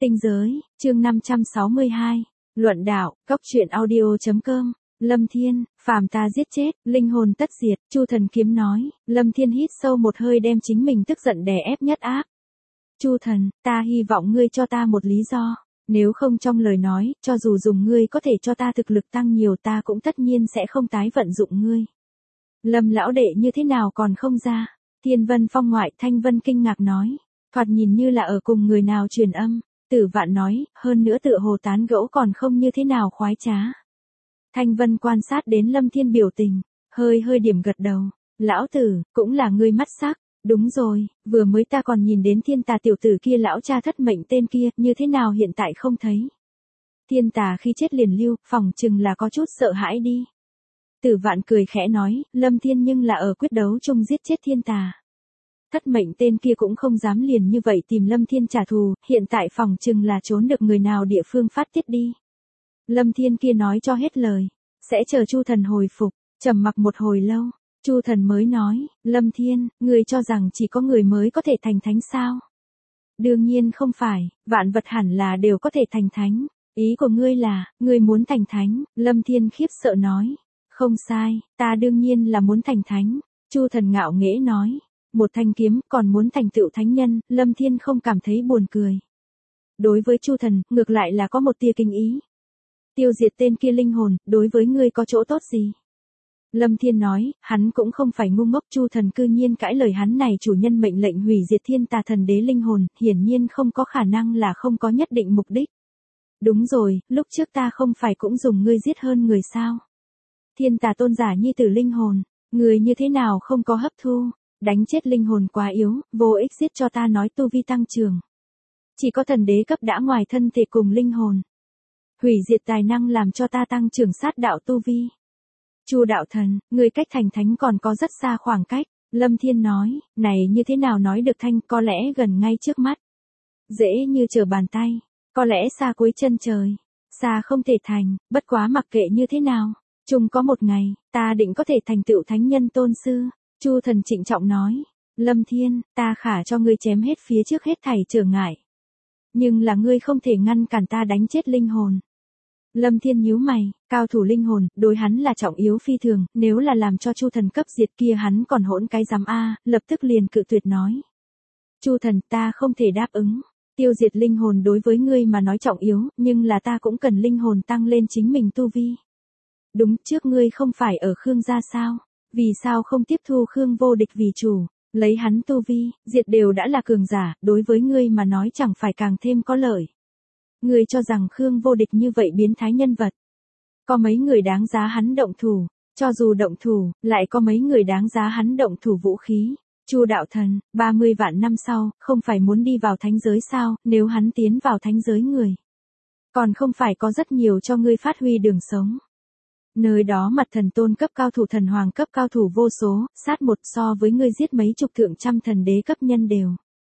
Tinh giới, chương 562. Luận đạo, cóc truyện audio.com. Lâm Thiên, phàm ta giết chết, linh hồn tất diệt. Chu Thần Kiếm nói. Lâm Thiên hít sâu một hơi đem chính mình tức giận đè ép nhất áp. Chu Thần, ta hy vọng ngươi cho ta một lý do. Nếu không trong lời nói, cho dù dùng ngươi có thể cho ta thực lực tăng nhiều, ta cũng tất nhiên sẽ không tái vận dụng ngươi. Lâm lão đệ như thế nào còn không ra? Thiên Vân Phong ngoại Thanh Vân kinh ngạc nói. Thoạt nhìn như là ở cùng người nào truyền âm. Tử Vạn nói, hơn nữa tựa hồ tán gẫu còn không như thế nào khoái trá. Thanh Vân quan sát đến Lâm Thiên biểu tình, hơi điểm gật đầu. Lão tử, cũng là ngươi mắt sắc. Đúng rồi, vừa mới ta còn nhìn đến thiên tà tiểu tử kia, lão cha thất mệnh tên kia, như thế nào hiện tại không thấy. Thiên tà khi chết liền lưu, phỏng chừng là có chút sợ hãi đi. Tử Vạn cười khẽ nói, Lâm Thiên nhưng là ở quyết đấu chung giết chết thiên tà. Thất mệnh tên kia cũng không dám liền như vậy tìm Lâm Thiên trả thù, hiện tại phỏng chừng là trốn được người nào địa phương phát tiết đi. Lâm Thiên kia nói cho hết lời, sẽ chờ Chu Thần hồi phục. Trầm mặc một hồi lâu, Chu Thần mới nói, Lâm Thiên, ngươi cho rằng chỉ có người mới có thể thành thánh sao? Đương nhiên không phải, vạn vật hẳn là đều có thể thành thánh. Ý của ngươi là, ngươi muốn thành thánh. Lâm Thiên khiếp sợ nói, không sai, ta đương nhiên là muốn thành thánh. Chu Thần ngạo nghễ nói, một thanh kiếm còn muốn thành tựu thánh nhân. Lâm Thiên không cảm thấy buồn cười. Đối với Chu Thần, ngược lại là có một tia kinh ý. Tiêu diệt tên kia linh hồn, đối với ngươi có chỗ tốt gì? Lâm Thiên nói, hắn cũng không phải ngu ngốc. Chu Thần cư nhiên cãi lời hắn này chủ nhân mệnh lệnh hủy diệt thiên tà thần đế linh hồn, hiển nhiên không có khả năng là không có nhất định mục đích. Đúng rồi, lúc trước ta không phải cũng dùng ngươi giết hơn người sao? Thiên tà tôn giả nhi tử linh hồn, người như thế nào không có hấp thu? Đánh chết linh hồn quá yếu, vô ích giết cho ta nói tu vi tăng trưởng. Chỉ có thần đế cấp đã ngoài thân thể cùng linh hồn. Hủy diệt tài năng làm cho ta tăng trưởng sát đạo tu vi. Chu đạo thần, người cách thành thánh còn có rất xa khoảng cách. Lâm Thiên nói, này như thế nào nói được thanh, có lẽ gần ngay trước mắt. Dễ như trở bàn tay, có lẽ xa cuối chân trời. Xa không thể thành, bất quá mặc kệ như thế nào. Chung có một ngày, ta định có thể thành tựu thánh nhân tôn sư. Chu Thần trịnh trọng nói, Lâm Thiên, ta khả cho ngươi chém hết phía trước hết thảy trở ngại. Nhưng là ngươi không thể ngăn cản ta đánh chết linh hồn. Lâm Thiên nhíu mày, cao thủ linh hồn, đối hắn là trọng yếu phi thường, nếu là làm cho Chu Thần cấp diệt kia hắn còn hỗn cái giám a, lập tức liền cự tuyệt nói. Chu Thần, ta không thể đáp ứng. Tiêu diệt linh hồn đối với ngươi mà nói trọng yếu, nhưng là ta cũng cần linh hồn tăng lên chính mình tu vi. Đúng, trước ngươi không phải ở Khương gia sao? Vì sao không tiếp thu Khương vô địch vì chủ, lấy hắn tu vi, diệt đều đã là cường giả, đối với ngươi mà nói chẳng phải càng thêm có lợi. Ngươi cho rằng Khương vô địch như vậy biến thái nhân vật. Có mấy người đáng giá hắn động thủ, cho dù động thủ, lại có mấy người đáng giá hắn động thủ vũ khí. Chu đạo thần, 30 vạn năm sau, không phải muốn đi vào thánh giới sao, nếu hắn tiến vào thánh giới người. Còn không phải có rất nhiều cho ngươi phát huy đường sống. Nơi đó mặt thần tôn cấp cao thủ, thần hoàng cấp cao thủ vô số, sát một so với ngươi giết mấy chục thượng trăm thần đế cấp nhân đều.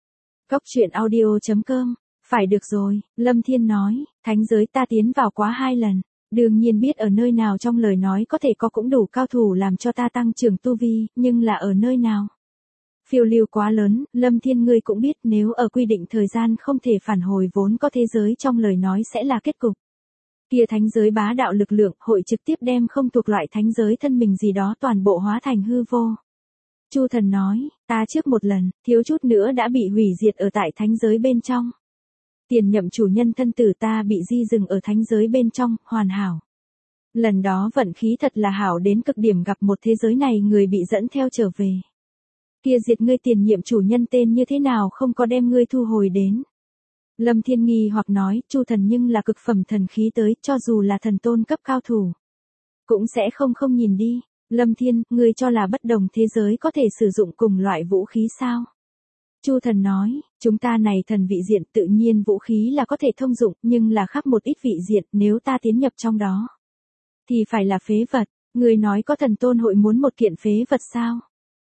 Cóc truyện audio.com. Phải được rồi, Lâm Thiên nói, thánh giới ta tiến vào quá 2 lần. Đương nhiên biết ở nơi nào trong lời nói có thể có cũng đủ cao thủ làm cho ta tăng trưởng tu vi, nhưng là ở nơi nào? Phiêu lưu quá lớn, Lâm Thiên ngươi cũng biết nếu ở quy định thời gian không thể phản hồi vốn có thế giới trong lời nói sẽ là kết cục. Kia thánh giới bá đạo lực lượng hội trực tiếp đem không thuộc loại thánh giới thân mình gì đó toàn bộ hóa thành hư vô. Chu Thần nói, ta trước một lần, thiếu chút nữa đã bị hủy diệt ở tại thánh giới bên trong. Tiền nhậm chủ nhân thân tử ta bị di dừng ở thánh giới bên trong, hoàn hảo. Lần đó vận khí thật là hảo đến cực điểm, gặp một thế giới này người bị dẫn theo trở về. Kia diệt ngươi tiền nhiệm chủ nhân tên như thế nào không có đem ngươi thu hồi đến. Lâm Thiên nghi hoặc nói, Chu Thần nhưng là cực phẩm thần khí tới, cho dù là thần tôn cấp cao thủ. Cũng sẽ không nhìn đi. Lâm Thiên, ngươi cho là bất đồng thế giới có thể sử dụng cùng loại vũ khí sao? Chu Thần nói, chúng ta này thần vị diện tự nhiên vũ khí là có thể thông dụng, nhưng là khắp một ít vị diện, nếu ta tiến nhập trong đó. Thì phải là phế vật, người nói có thần tôn hội muốn một kiện phế vật sao?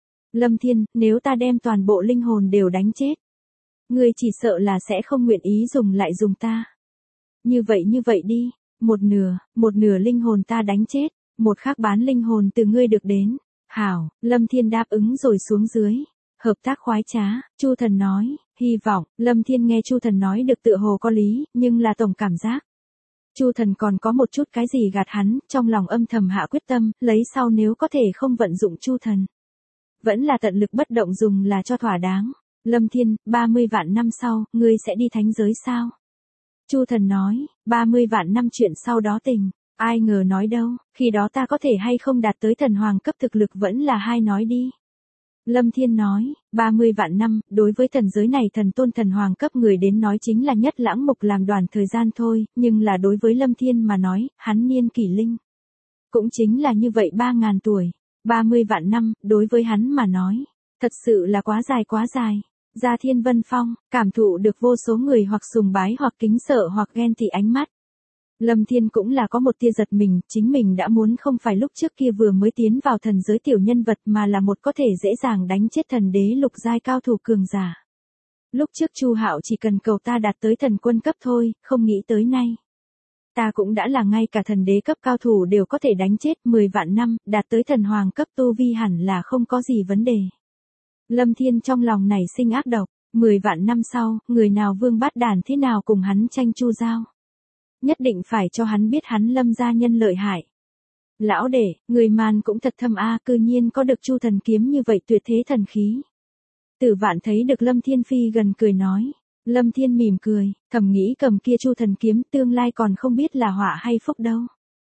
Lâm Thiên, nếu ta đem toàn bộ linh hồn đều đánh chết. Ngươi chỉ sợ là sẽ không nguyện ý dùng lại dùng ta. Như vậy đi, một nửa linh hồn ta đánh chết, một khác bán linh hồn từ ngươi được đến. Hảo, Lâm Thiên đáp ứng rồi xuống dưới. Hợp tác khoái trá, Chu Thần nói, Hy vọng, Lâm Thiên nghe Chu Thần nói được tựa hồ có lý, nhưng là tổng cảm giác. Chu Thần còn có một chút cái gì gạt hắn, trong lòng âm thầm hạ quyết tâm, lấy sau nếu có thể không vận dụng Chu Thần. Vẫn là tận lực bất động dùng là cho thỏa đáng. Lâm Thiên, 30 vạn năm sau, ngươi sẽ đi thánh giới sao? Chu Thần nói, 30 vạn năm chuyện sau đó tình. Ai ngờ nói đâu, khi đó ta có thể hay không đạt tới thần hoàng cấp thực lực vẫn là hai nói đi. Lâm Thiên nói, 30 vạn năm, đối với thần giới này thần tôn thần hoàng cấp người đến nói chính là nhất lãng mục làm đoàn thời gian thôi, nhưng là đối với Lâm Thiên mà nói, hắn niên kỷ linh. Cũng chính là như vậy 3.000 tuổi, 30 vạn năm, đối với hắn mà nói, thật sự là quá dài quá dài. Ra Thiên Vân Phong, cảm thụ được vô số người hoặc sùng bái hoặc kính sợ hoặc ghen tị ánh mắt. Lâm Thiên cũng là có một tia giật mình, chính mình đã muốn không phải lúc trước kia vừa mới tiến vào thần giới tiểu nhân vật mà là một có thể dễ dàng đánh chết thần đế lục giai cao thủ cường giả. Lúc trước Chu Hạo chỉ cần cầu ta đạt tới thần quân cấp thôi, không nghĩ tới nay. Ta cũng đã là ngay cả thần đế cấp cao thủ đều có thể đánh chết 10 vạn năm, đạt tới thần hoàng cấp tu vi hẳn là không có gì vấn đề. Lâm Thiên trong lòng nảy sinh ác độc, 10 vạn năm sau, người nào vương bát đàn thế nào cùng hắn tranh Chu giao. Nhất định phải cho hắn biết hắn Lâm gia nhân lợi hại. Lão đệ, người màn cũng thật thâm a, cư nhiên có được Chu Thần kiếm như vậy tuyệt thế thần khí. Tử Vạn thấy được Lâm Thiên phi gần cười nói. Lâm Thiên mỉm cười, thầm nghĩ cầm kia Chu Thần kiếm tương lai còn không biết là họa hay phúc đâu.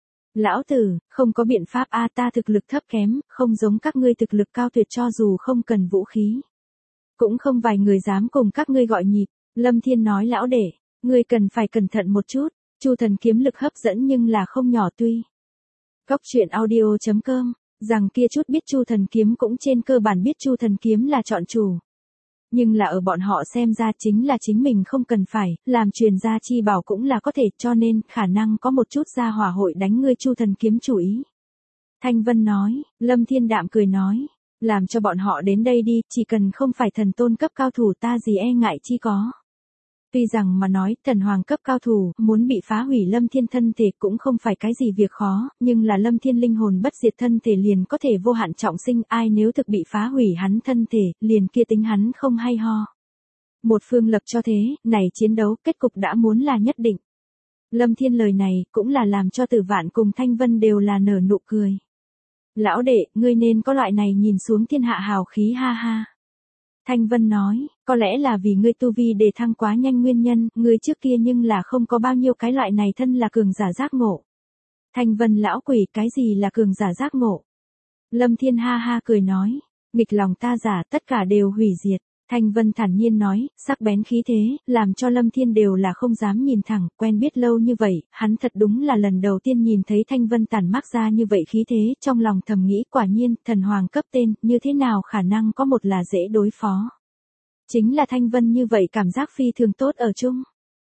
Lão tử, không có biện pháp a, ta thực lực thấp kém, không giống các ngươi thực lực cao tuyệt cho dù không cần vũ khí. Cũng không vài người dám cùng các ngươi gọi nhịp. Lâm Thiên nói lão đệ, ngươi cần phải cẩn thận một chút. Chu Thần kiếm lực hấp dẫn nhưng là không nhỏ tuy. Góc truyện audio.com, rằng kia chút biết Chu Thần kiếm cũng trên cơ bản biết Chu Thần kiếm là chọn chủ. Nhưng là ở bọn họ xem ra chính là chính mình không cần phải, làm truyền gia chi bảo cũng là có thể, cho nên khả năng có một chút gia hỏa hội đánh ngươi Chu Thần kiếm chủ ý. Thanh Vân nói, Lâm Thiên đạm cười nói, làm cho bọn họ đến đây đi, chỉ cần không phải thần tôn cấp cao thủ ta gì e ngại chi có. Tuy rằng mà nói thần hoàng cấp cao thủ muốn bị phá hủy Lâm Thiên thân thể cũng không phải cái gì việc khó, nhưng là Lâm Thiên linh hồn bất diệt thân thể liền có thể vô hạn trọng sinh, ai nếu thực bị phá hủy hắn thân thể, liền kia tính hắn không hay ho. Một phương lập cho thế, này chiến đấu kết cục đã muốn là nhất định. Lâm Thiên lời này cũng là làm cho Tử Vạn cùng Thanh Vân đều là nở nụ cười. Lão đệ, ngươi nên có loại này nhìn xuống thiên hạ hào khí ha ha. Thanh Vân nói, có lẽ là vì ngươi tu vi đề thăng quá nhanh nguyên nhân, ngươi trước kia nhưng là không có bao nhiêu cái loại này thân là cường giả giác ngộ. Thanh Vân lão quỷ, cái gì là cường giả giác ngộ? Lâm Thiên ha ha cười nói, nghịch lòng ta giả tất cả đều hủy diệt. Thanh Vân thản nhiên nói, sắc bén khí thế, làm cho Lâm Thiên đều là không dám nhìn thẳng, quen biết lâu như vậy, hắn thật đúng là lần đầu tiên nhìn thấy Thanh Vân tản mác ra như vậy khí thế, trong lòng thầm nghĩ quả nhiên, thần hoàng cấp tên, như thế nào khả năng có một là dễ đối phó. Chính là Thanh Vân như vậy cảm giác phi thường tốt ở chung.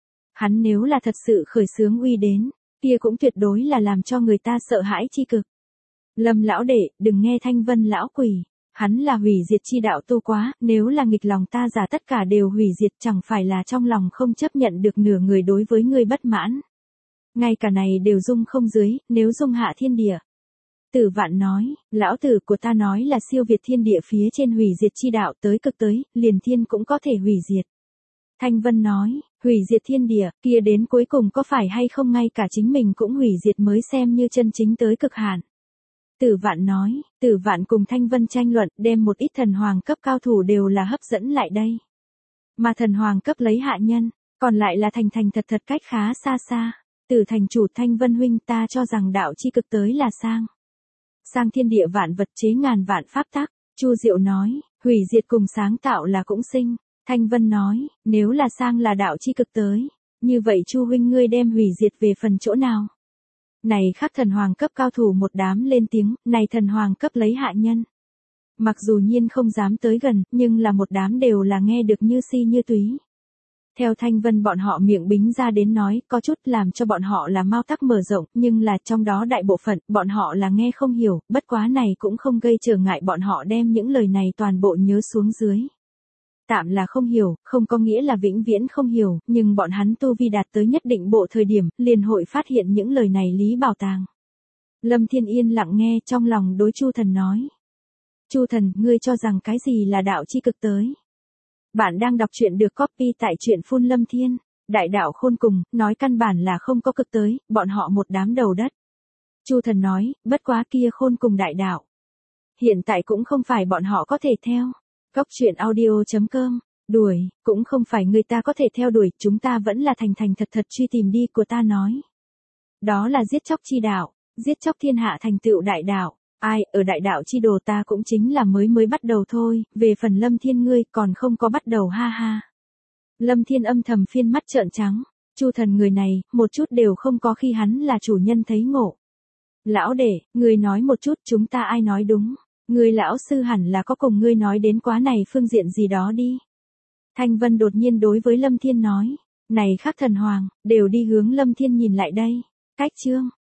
Hắn nếu là thật sự khởi xướng uy đến, kia cũng tuyệt đối là làm cho người ta sợ hãi chi cực. Lâm lão đệ, đừng nghe Thanh Vân lão quỷ. Hắn là hủy diệt chi đạo tu quá, nếu là nghịch lòng ta giả tất cả đều hủy diệt chẳng phải là trong lòng không chấp nhận được nửa người đối với ngươi bất mãn. Ngay cả này đều dung không dưới, nếu dung hạ thiên địa. Tử Vạn nói, lão tử của ta nói là siêu việt thiên địa phía trên hủy diệt chi đạo tới cực tới, liền thiên cũng có thể hủy diệt. Thanh Vân nói, hủy diệt thiên địa, kia đến cuối cùng có phải hay không ngay cả chính mình cũng hủy diệt mới xem như chân chính tới cực hạn. Tử Vạn nói, Tử Vạn cùng Thanh Vân tranh luận, đem một ít thần hoàng cấp cao thủ đều là hấp dẫn lại đây. Mà thần hoàng cấp lấy hạ nhân, còn lại là thành thật cách khá xa xa. Tử thành chủ Thanh Vân huynh, ta cho rằng đạo chi cực tới là sang thiên địa vạn vật chế ngàn vạn pháp tắc. Chu Diệu nói, hủy diệt cùng sáng tạo là cũng sinh. Thanh Vân nói, nếu là sang là đạo chi cực tới, như vậy Chu huynh ngươi đem hủy diệt về phần chỗ nào? Này khác thần hoàng cấp cao thủ một đám lên tiếng, này thần hoàng cấp lấy hạ nhân. Mặc dù nhiên không dám tới gần, nhưng là một đám đều là nghe được như si như túy. Theo Thanh Vân bọn họ miệng bính ra đến nói, có chút làm cho bọn họ là mau tắc mở rộng, nhưng là trong đó đại bộ phận, bọn họ là nghe không hiểu, bất quá này cũng không gây trở ngại bọn họ đem những lời này toàn bộ nhớ xuống dưới. Tạm là không hiểu, không có nghĩa là vĩnh viễn không hiểu, nhưng bọn hắn tu vi đạt tới nhất định bộ thời điểm, liền hội phát hiện những lời này lý bảo tàng. Lâm Thiên yên lặng nghe, trong lòng đối Chu Thần nói. Chu Thần, ngươi cho rằng cái gì là đạo chi cực tới? Bạn đang đọc truyện được copy tại truyện Phun Lâm Thiên. Đại đạo khôn cùng, nói căn bản là không có cực tới, bọn họ một đám đầu đất. Chu Thần nói, bất quá kia khôn cùng đại đạo. Hiện tại cũng không phải bọn họ có thể theo. Cóc truyện audio.com, đuổi, cũng không phải người ta có thể theo đuổi, chúng ta vẫn là thành thành thật thật truy tìm đi của ta nói. Đó là giết chóc chi đạo, giết chóc thiên hạ thành tựu đại đạo. Ai, ở đại đạo chi đồ ta cũng chính là mới bắt đầu thôi, về phần Lâm Thiên ngươi còn không có bắt đầu ha ha. Lâm Thiên âm thầm phiên mắt trợn trắng, Chu Thần người này, một chút đều không có khi hắn là chủ nhân thấy ngộ. Lão đệ, ngươi nói một chút chúng ta ai nói đúng, ngươi lão sư hẳn là có cùng ngươi nói đến quá này phương diện gì đó đi. Thanh Vân đột nhiên đối với Lâm Thiên nói, này khác thần hoàng, đều đi hướng Lâm Thiên nhìn lại đây. Cách chương